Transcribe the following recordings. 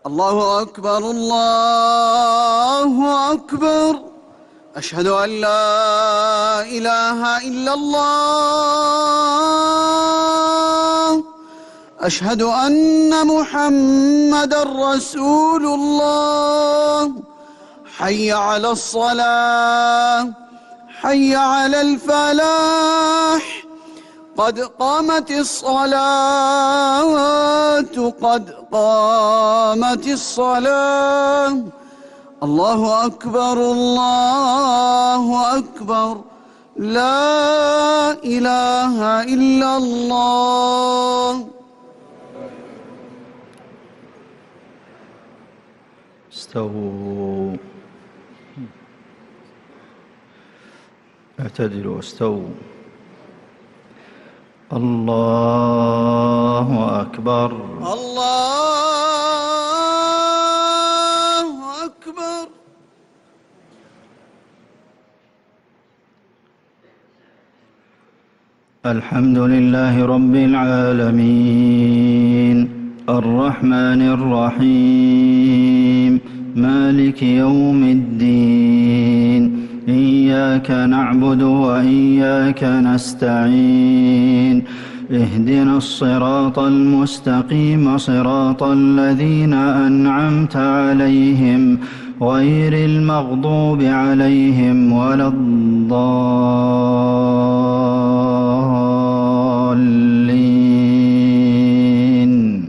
الله أكبر الله أكبر. أشهد أن لا إله إلا الله. أشهد أن محمدًا رسول الله. حي على الصلاة، حي على الفلاح. قد قامت الصلاة، قد قامت الصلاة. الله أكبر الله أكبر. لا إله إلا الله. استووا، اعتدلوا، استووا. الله أكبر الله أكبر. الحمد لله رب العالمين الرحمن الرحيم مالك يوم الدين. إياك نعبد وإياك نستعين. اهدنا الصراط المستقيم صراط الذين أنعمت عليهم غير المغضوب عليهم ولا الضالين.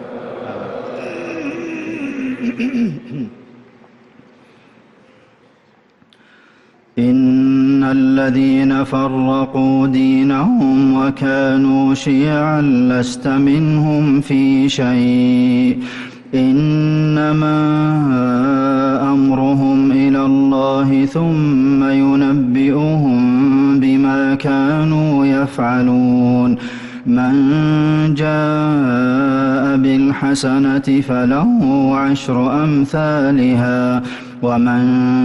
إن الذين فرقوا دينهم وكانوا شيعا لست منهم في شيء. إنما أمرهم إلى الله ثم ينبئهم بما كانوا يفعلون. من جاء بالحسنة فله عشر أمثالها ومن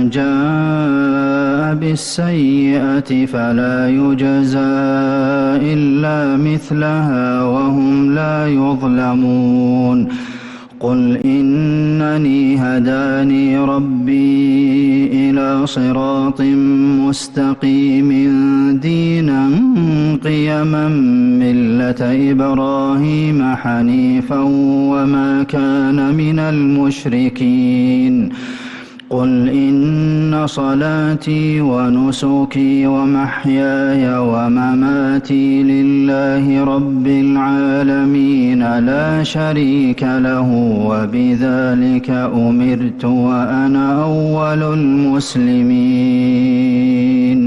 جاء بالسيئة فلا يجزى إلا مثلها وهم لا يظلمون. قل إنني هداني ربي إلى صراط مستقيم دينا قيما ملة إبراهيم حنيفا وما كان من المشركين. قل إن صلاتي ونسكي ومحياي ومماتي لله رب العالمين لا شريك له وبذلك أمرت وأنا أول المسلمين.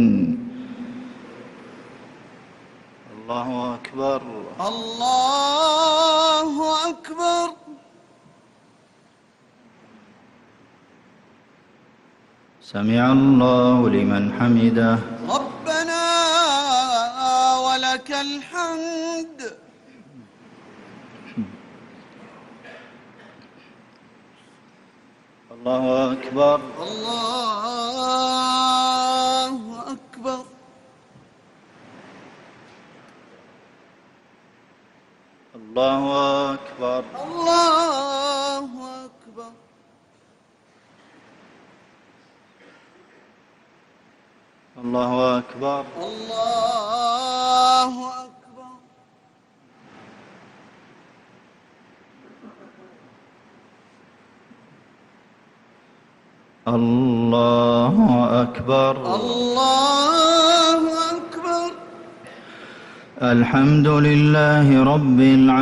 الله أكبر الله أكبر. سمع الله لمن حمده. ربنا ولك الحمد. الله أكبر الله أكبر. الله أكبر الله أكبر. الله أكبر الله أكبر. الله أكبر الله أكبر. الحمد لله رب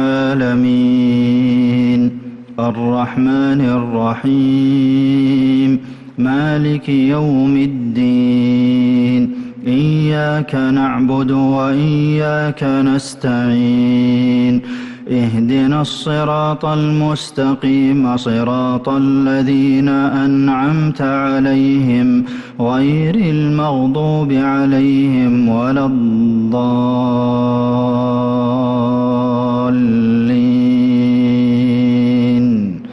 العالمين الرحمن الرحيم مالك يوم الدين. إياك نعبد وإياك نستعين. اهدنا الصراط المستقيم صراط الذين أنعمت عليهم غير المغضوب عليهم ولا الضالين.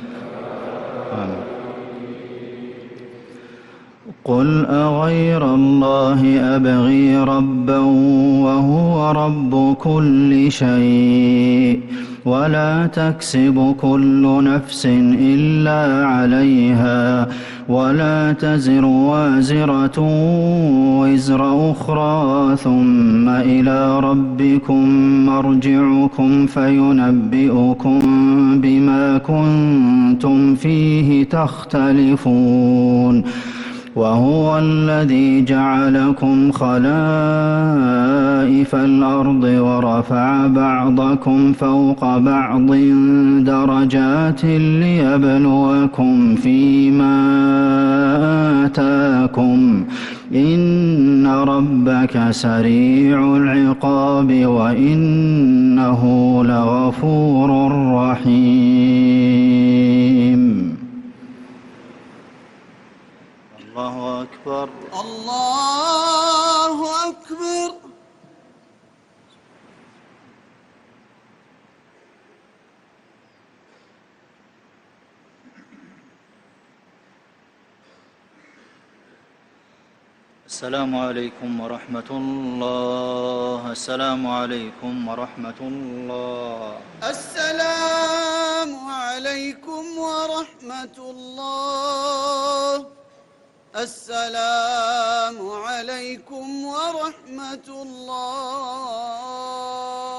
قل أغير الله أبغي ربا وهو رب كل شيء ولا تكسب كل نفس إلا عليها ولا تزر وازرة وزر أخرى ثم إلى ربكم مرجعكم فينبئكم بما كنتم فيه تختلفون وهو الذي جعلكم خلائف الأرض ورفع بعضكم فوق بعض درجات ليبلوكم فيما آتاكم إن ربك سريع العقاب وإنه لغفور رحيم. الله أكبر. الله أكبر. السلام عليكم ورحمة الله. السلام عليكم ورحمة الله. السلام عليكم ورحمة الله. السلام عليكم ورحمة الله.